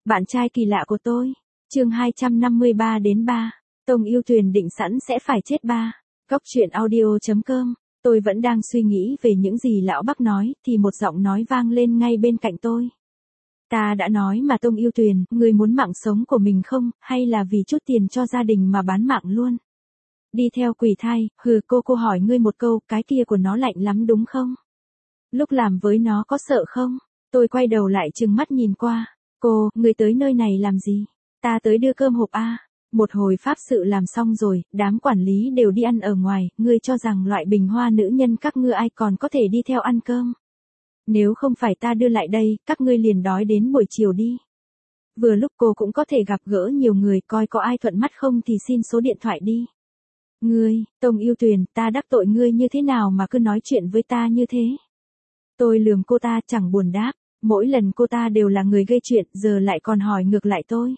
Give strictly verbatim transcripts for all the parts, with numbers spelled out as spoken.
Bạn trai kỳ lạ của tôi. Chương hai trăm năm mươi ba đến ba. Tông Yêu Tuyền định sẵn sẽ phải chết ba. Góc truyện audio chấm com. Tôi vẫn đang suy nghĩ về những gì lão Bắc nói, thì một giọng nói vang lên ngay bên cạnh tôi. Ta đã nói mà Tông Yêu Tuyền, ngươi muốn mạng sống của mình không, hay là vì chút tiền cho gia đình mà bán mạng luôn? Đi theo quỷ thai, hừ, cô cô hỏi ngươi một câu, cái kia của nó lạnh lắm đúng không? Lúc làm với nó có sợ không? Tôi quay đầu lại trừng mắt nhìn qua. Cô, ngươi tới nơi này làm gì? Ta tới đưa cơm hộp a. Một hồi pháp sự làm xong rồi, đám quản lý đều đi ăn ở ngoài, ngươi cho rằng loại bình hoa nữ nhân các ngươi ai còn có thể đi theo ăn cơm? Nếu không phải ta đưa lại đây, các ngươi liền đói đến buổi chiều đi. Vừa lúc cô cũng có thể gặp gỡ nhiều người, coi có ai thuận mắt không thì xin số điện thoại đi. Ngươi, Tông Yêu Tuyền, ta đắc tội ngươi như thế nào mà cứ nói chuyện với ta như thế? Tôi lườm cô ta chẳng buồn đáp, mỗi lần cô ta đều là người gây chuyện, giờ lại còn hỏi ngược lại tôi.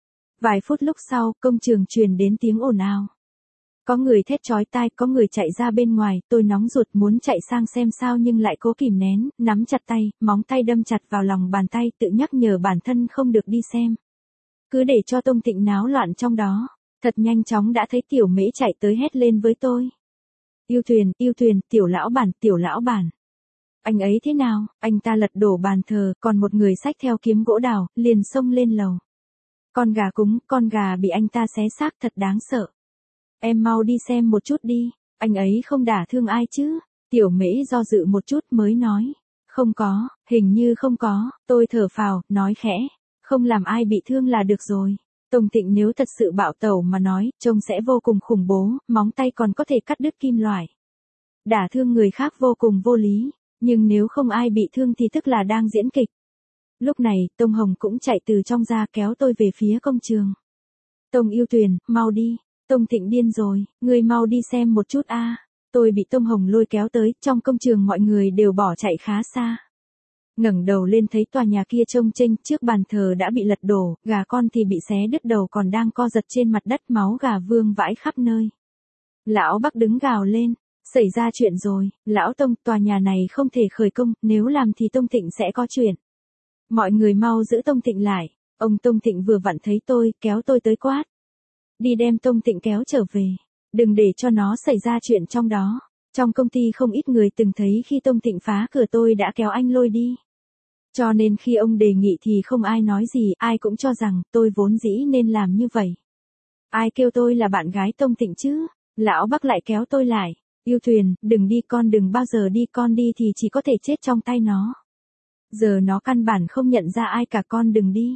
Vài phút lúc sau, công trường truyền đến tiếng ồn ào. Có người thét chói tai, có người chạy ra bên ngoài, tôi nóng ruột muốn chạy sang xem sao nhưng lại cố kìm nén, nắm chặt tay, móng tay đâm chặt vào lòng bàn tay, tự nhắc nhở bản thân không được đi xem. Cứ để cho Tông Tịnh náo loạn trong đó. Thật nhanh chóng đã thấy Tiểu Mễ chạy tới hét lên với tôi. Yêu Tuyền, Yêu Tuyền, tiểu lão bản, tiểu lão bản. Anh ấy thế nào? Anh ta lật đổ bàn thờ, còn một người xách theo kiếm gỗ đào, liền xông lên lầu. Con gà cúng, con gà bị anh ta xé xác thật đáng sợ. Em mau đi xem một chút đi, anh ấy không đả thương ai chứ? Tiểu Mễ do dự một chút mới nói. Không có, hình như không có, tôi thở phào, nói khẽ. Không làm ai bị thương là được rồi. Tông Tịnh nếu thật sự bạo tẩu mà nói, trông sẽ vô cùng khủng bố, móng tay còn có thể cắt đứt kim loại. Đả thương người khác vô cùng vô lý, nhưng nếu không ai bị thương thì tức là đang diễn kịch. Lúc này, Tông Hồng cũng chạy từ trong ra kéo tôi về phía công trường. Tông Yêu Tuyền, mau đi, Tông Tịnh điên rồi, ngươi mau đi xem một chút a. Tôi bị Tông Hồng lôi kéo tới, trong công trường mọi người đều bỏ chạy khá xa. Ngẩng đầu lên thấy tòa nhà kia trông chênh, trước bàn thờ đã bị lật đổ, gà con thì bị xé đứt đầu còn đang co giật trên mặt đất, máu gà vương vãi khắp nơi. Lão Bắc đứng gào lên, xảy ra chuyện rồi, lão Tông, tòa nhà này không thể khởi công, nếu làm thì Tông Tịnh sẽ có chuyện. Mọi người mau giữ Tông Tịnh lại, ông Tông Tịnh vừa vặn thấy tôi, kéo tôi tới quát. Đi đem Tông Tịnh kéo trở về, đừng để cho nó xảy ra chuyện trong đó. Trong công ty không ít người từng thấy khi Tông Tịnh phá cửa tôi đã kéo anh lôi đi. Cho nên khi ông đề nghị thì không ai nói gì, ai cũng cho rằng tôi vốn dĩ nên làm như vậy. Ai kêu tôi là bạn gái Tông Tịnh chứ? Lão Bắc lại kéo tôi lại. Yêu Tuyền, đừng đi con, đừng bao giờ đi, con đi thì chỉ có thể chết trong tay nó. Giờ nó căn bản không nhận ra ai cả, con đừng đi.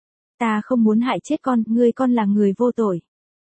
Ta không muốn hại chết con, ngươi con là người vô tội.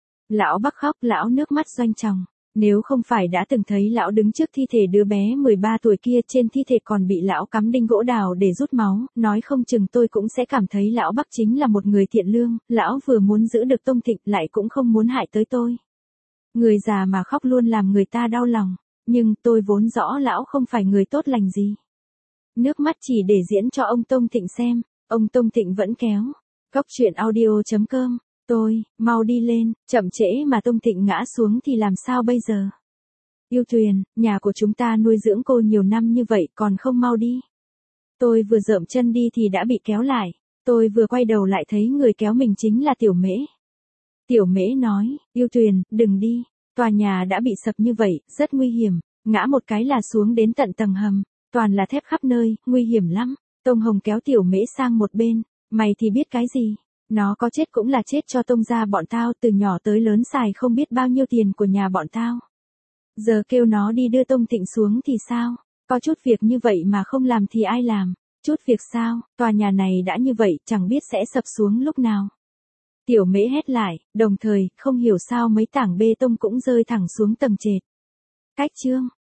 Lão Bắc khóc, lão nước mắt doanh tròng. Nếu không phải đã từng thấy lão đứng trước thi thể đứa bé mười ba tuổi kia, trên thi thể còn bị lão cắm đinh gỗ đào để rút máu, nói không chừng tôi cũng sẽ cảm thấy lão Bắc chính là một người thiện lương, lão vừa muốn giữ được Tông Tịnh lại cũng không muốn hại tới tôi. Người già mà khóc luôn làm người ta đau lòng, nhưng tôi vốn rõ lão không phải người tốt lành gì. Nước mắt chỉ để diễn cho ông Tông Tịnh xem, ông Tông Tịnh vẫn kéo. Góc truyện audio chấm com. Tôi, mau đi lên, chậm trễ mà Tông Tịnh ngã xuống thì làm sao bây giờ? Yêu Tuyền, nhà của chúng ta nuôi dưỡng cô nhiều năm như vậy còn không mau đi. Tôi vừa dợm chân đi thì đã bị kéo lại, tôi vừa quay đầu lại thấy người kéo mình chính là Tiểu Mễ. Tiểu Mễ nói, Yêu Tuyền, đừng đi, tòa nhà đã bị sập như vậy, rất nguy hiểm, ngã một cái là xuống đến tận tầng hầm, toàn là thép khắp nơi, nguy hiểm lắm. Tông Hồng kéo Tiểu Mễ sang một bên, mày thì biết cái gì? Nó có chết cũng là chết cho Tông gia bọn tao, từ nhỏ tới lớn xài không biết bao nhiêu tiền của nhà bọn tao. Giờ kêu nó đi đưa Tông Tịnh xuống thì sao? Có chút việc như vậy mà không làm thì ai làm? Chút việc sao? Tòa nhà này đã như vậy, chẳng biết sẽ sập xuống lúc nào. Tiểu Mễ hét lại, đồng thời, không hiểu sao mấy tảng bê tông cũng rơi thẳng xuống tầng trệt. Cách chương.